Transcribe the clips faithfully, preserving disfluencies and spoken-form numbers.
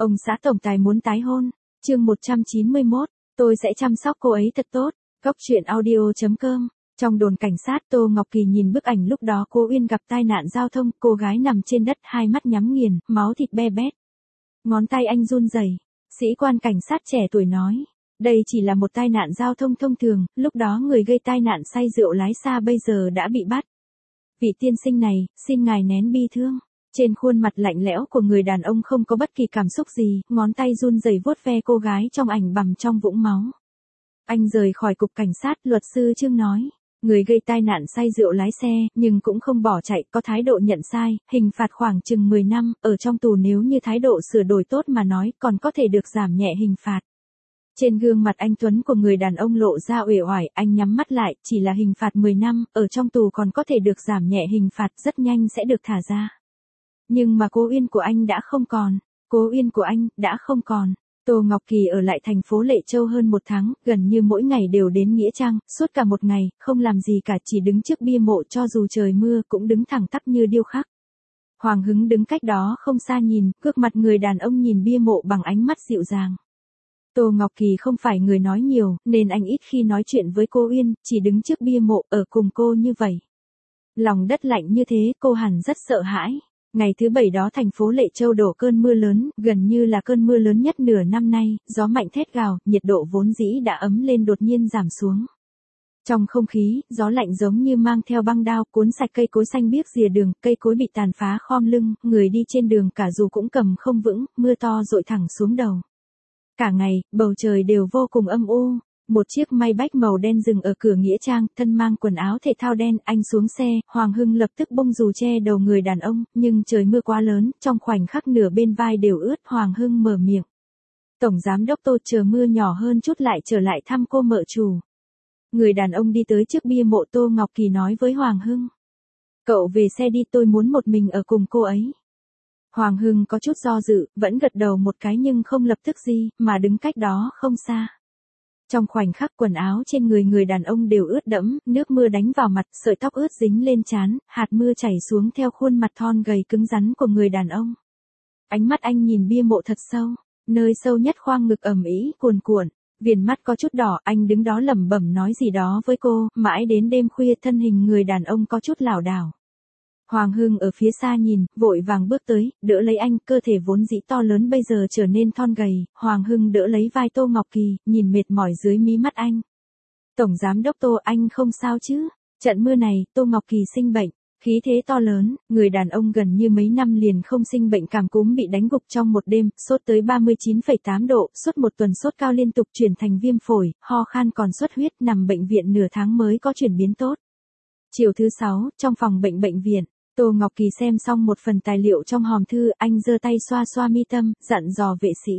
Ông xã tổng tài muốn tái hôn. Chương một trăm chín mươi mốt, tôi sẽ chăm sóc cô ấy thật tốt. Góc truyện audio chấm com. Trong đồn cảnh sát, Tô Ngọc Kỳ nhìn bức ảnh lúc đó cô Uyên gặp tai nạn giao thông, cô gái nằm trên đất, hai mắt nhắm nghiền, máu thịt be bét. Ngón tay anh run rẩy. Sĩ quan cảnh sát trẻ tuổi nói, đây chỉ là một tai nạn giao thông thông thường, lúc đó người gây tai nạn say rượu lái xa bây giờ đã bị bắt. Vị tiên sinh này, xin ngài nén bi thương. Trên khuôn mặt lạnh lẽo của người đàn ông không có bất kỳ cảm xúc gì, ngón tay run rẩy vuốt ve cô gái trong ảnh bằm trong vũng máu. Anh rời khỏi cục cảnh sát, luật sư Trương nói, người gây tai nạn say rượu lái xe, nhưng cũng không bỏ chạy, có thái độ nhận sai, hình phạt khoảng chừng mười năm, ở trong tù nếu như thái độ sửa đổi tốt mà nói, còn có thể được giảm nhẹ hình phạt. Trên gương mặt anh tuấn của người đàn ông lộ ra uể oải, anh nhắm mắt lại, chỉ là hình phạt mười năm, ở trong tù còn có thể được giảm nhẹ hình phạt, rất nhanh sẽ được thả ra. Nhưng mà cô Uyên của anh đã không còn, cô Uyên của anh đã không còn. Tô Ngọc Kỳ ở lại thành phố Lệ Châu hơn một tháng, gần như mỗi ngày đều đến Nghĩa Trang, suốt cả một ngày, không làm gì cả, chỉ đứng trước bia mộ, cho dù trời mưa cũng đứng thẳng tắp như điêu khắc. Hoàng Hứng đứng cách đó không xa nhìn, gương mặt người đàn ông nhìn bia mộ bằng ánh mắt dịu dàng. Tô Ngọc Kỳ không phải người nói nhiều, nên anh ít khi nói chuyện với cô Uyên, chỉ đứng trước bia mộ, ở cùng cô như vậy. Lòng đất lạnh như thế, cô hẳn rất sợ hãi. Ngày thứ bảy đó thành phố Lệ Châu đổ cơn mưa lớn, gần như là cơn mưa lớn nhất nửa năm nay, gió mạnh thét gào, nhiệt độ vốn dĩ đã ấm lên đột nhiên giảm xuống. Trong không khí, gió lạnh giống như mang theo băng đao, cuốn sạch cây cối xanh biếc rìa đường, cây cối bị tàn phá khom lưng, người đi trên đường cả dù cũng cầm không vững, mưa to dội thẳng xuống đầu. Cả ngày, bầu trời đều vô cùng âm u. Một chiếc Maybach màu đen dừng ở cửa Nghĩa Trang, thân mang quần áo thể thao đen, anh xuống xe, Hoàng Hưng lập tức bông dù che đầu người đàn ông, nhưng trời mưa quá lớn, trong khoảnh khắc nửa bên vai đều ướt, Hoàng Hưng mở miệng. Tổng giám đốc Tô, chờ mưa nhỏ hơn chút lại trở lại thăm cô mợ chủ. Người đàn ông đi tới trước bia mộ, Tô Ngọc Kỳ nói với Hoàng Hưng. Cậu về xe đi, tôi muốn một mình ở cùng cô ấy. Hoàng Hưng có chút do dự, vẫn gật đầu một cái nhưng không lập tức gì, mà đứng cách đó không xa. Trong khoảnh khắc quần áo trên người người đàn ông đều ướt đẫm, nước mưa đánh vào mặt, sợi tóc ướt dính lên trán, hạt mưa chảy xuống theo khuôn mặt thon gầy cứng rắn của người đàn ông. Ánh mắt anh nhìn bia mộ thật sâu, nơi sâu nhất khoang ngực ẩm ý, cuồn cuộn, viền mắt có chút đỏ, anh đứng đó lẩm bẩm nói gì đó với cô, mãi đến đêm khuya thân hình người đàn ông có chút lảo đảo. Hoàng Hưng ở phía xa nhìn, vội vàng bước tới, đỡ lấy anh, cơ thể vốn dĩ to lớn bây giờ trở nên thon gầy, Hoàng Hưng đỡ lấy vai Tô Ngọc Kỳ, nhìn mệt mỏi dưới mí mắt anh. Tổng giám đốc Tô, anh không sao chứ? Trận mưa này, Tô Ngọc Kỳ sinh bệnh, khí thế to lớn, người đàn ông gần như mấy năm liền không sinh bệnh cảm cúm bị đánh gục trong một đêm, sốt tới ba mươi chín phẩy tám độ, suốt một tuần sốt cao liên tục chuyển thành viêm phổi, ho khan còn xuất huyết, nằm bệnh viện nửa tháng mới có chuyển biến tốt. Chiều thứ sáu, trong phòng bệnh bệnh viện. Tô Ngọc Kỳ xem xong một phần tài liệu trong hòm thư, anh giơ tay xoa xoa mi tâm, dặn dò vệ sĩ.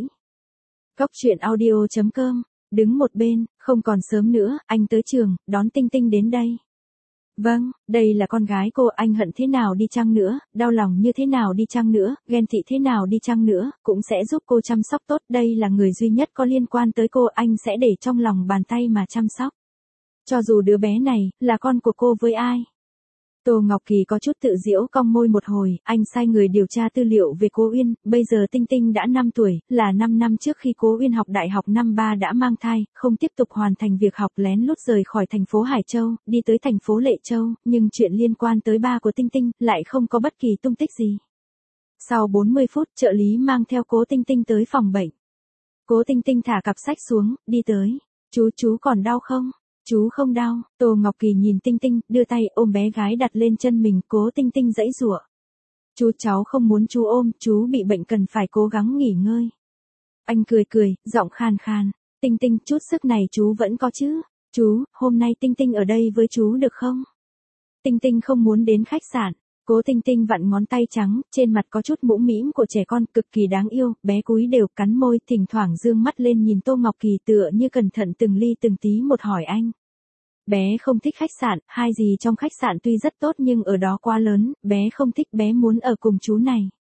Góc truyện audio chấm com, đứng một bên, không còn sớm nữa, anh tới trường, đón Tinh Tinh đến đây. Vâng, đây là con gái cô, anh hận thế nào đi chăng nữa, đau lòng như thế nào đi chăng nữa, ghen tị thế nào đi chăng nữa, cũng sẽ giúp cô chăm sóc tốt, đây là người duy nhất có liên quan tới cô, anh sẽ để trong lòng bàn tay mà chăm sóc. Cho dù đứa bé này, là con của cô với ai. Tô Ngọc Kỳ có chút tự giễu cong môi một hồi, anh sai người điều tra tư liệu về cô Uyên, bây giờ Tinh Tinh đã năm tuổi, là năm năm trước khi cô Uyên học đại học năm ba đã mang thai, không tiếp tục hoàn thành việc học lén lút rời khỏi thành phố Hải Châu, đi tới thành phố Lệ Châu, nhưng chuyện liên quan tới ba của Tinh Tinh, lại không có bất kỳ tung tích gì. Sau bốn mươi phút, trợ lý mang theo cố Tinh Tinh tới phòng bệnh. Cố Tinh Tinh thả cặp sách xuống, đi tới. Chú, chú còn đau không? Chú không đau. Tô Ngọc Kỳ nhìn Tinh Tinh, đưa tay ôm bé gái đặt lên chân mình, cố Tinh Tinh giãy giụa. Chú, cháu không muốn chú ôm, chú bị bệnh cần phải cố gắng nghỉ ngơi. Anh cười cười, giọng khàn khàn. Tinh Tinh, chút sức này chú vẫn có chứ? Chú, hôm nay Tinh Tinh ở đây với chú được không? Tinh Tinh không muốn đến khách sạn. Cố Tinh Tinh vặn ngón tay trắng, trên mặt có chút mũm mĩm của trẻ con, cực kỳ đáng yêu, bé cúi đều, cắn môi, thỉnh thoảng dương mắt lên nhìn Tô Ngọc Kỳ tựa như cẩn thận từng ly từng tí một hỏi anh. Bé không thích khách sạn, hai gì trong khách sạn tuy rất tốt nhưng ở đó quá lớn, bé không thích, bé muốn ở cùng chú này.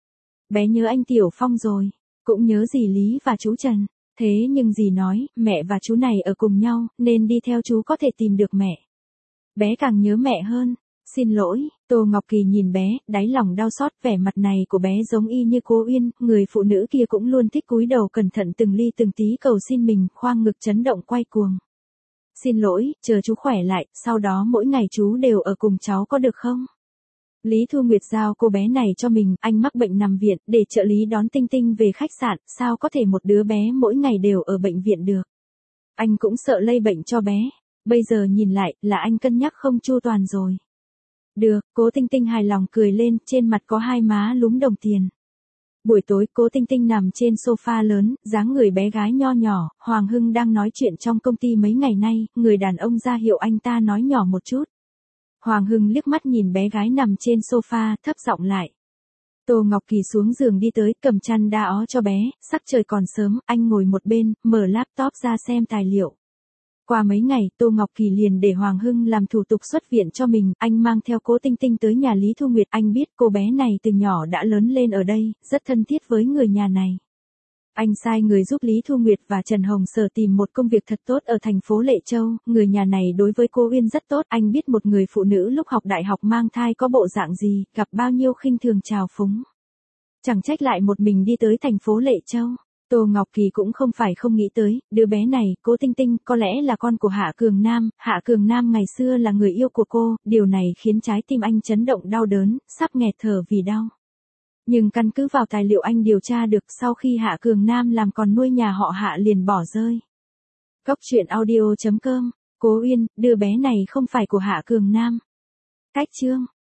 Bé nhớ anh Tiểu Phong rồi, cũng nhớ dì Lý và chú Trần, thế nhưng dì nói, mẹ và chú này ở cùng nhau, nên đi theo chú có thể tìm được mẹ. Bé càng nhớ mẹ hơn. Xin lỗi, Tô Ngọc Kỳ nhìn bé, đáy lòng đau xót, vẻ mặt này của bé giống y như cô Uyên, người phụ nữ kia cũng luôn thích cúi đầu cẩn thận từng ly từng tí cầu xin mình, khoang ngực chấn động quay cuồng. Xin lỗi, chờ chú khỏe lại, sau đó mỗi ngày chú đều ở cùng cháu có được không? Lý Thu Nguyệt giao cô bé này cho mình, anh mắc bệnh nằm viện, để trợ lý đón Tinh Tinh về khách sạn, sao có thể một đứa bé mỗi ngày đều ở bệnh viện được? Anh cũng sợ lây bệnh cho bé, bây giờ nhìn lại, là anh cân nhắc không chu toàn rồi. Được, Cố Tinh Tinh hài lòng cười lên, trên mặt có hai má lúm đồng tiền. Buổi tối, Cố Tinh Tinh nằm trên sofa lớn, dáng người bé gái nho nhỏ, Hoàng Hưng đang nói chuyện trong công ty mấy ngày nay, người đàn ông ra hiệu anh ta nói nhỏ một chút. Hoàng Hưng liếc mắt nhìn bé gái nằm trên sofa, thấp giọng lại. Tô Ngọc Kỳ xuống giường đi tới, cầm chăn đa ó cho bé, sắc trời còn sớm, anh ngồi một bên, mở laptop ra xem tài liệu. Qua mấy ngày, Tô Ngọc Kỳ liền để Hoàng Hưng làm thủ tục xuất viện cho mình, anh mang theo Cố Tinh Tinh tới nhà Lý Thu Nguyệt, anh biết cô bé này từ nhỏ đã lớn lên ở đây, rất thân thiết với người nhà này. Anh sai người giúp Lý Thu Nguyệt và Trần Hồng Sở tìm một công việc thật tốt ở thành phố Lệ Châu, người nhà này đối với cô Uyên rất tốt, anh biết một người phụ nữ lúc học đại học mang thai có bộ dạng gì, gặp bao nhiêu khinh thường trào phúng. Chẳng trách lại một mình đi tới thành phố Lệ Châu. Tô Ngọc Kỳ cũng không phải không nghĩ tới, đứa bé này, Cố Tinh Tinh, có lẽ là con của Hạ Cường Nam, Hạ Cường Nam ngày xưa là người yêu của cô, điều này khiến trái tim anh chấn động đau đớn, sắp nghẹt thở vì đau. Nhưng căn cứ vào tài liệu anh điều tra được, sau khi Hạ Cường Nam làm còn nuôi nhà họ Hạ liền bỏ rơi. Cốc truyện audio chấm com, Cố Uyên, đứa bé này không phải của Hạ Cường Nam. Cách chương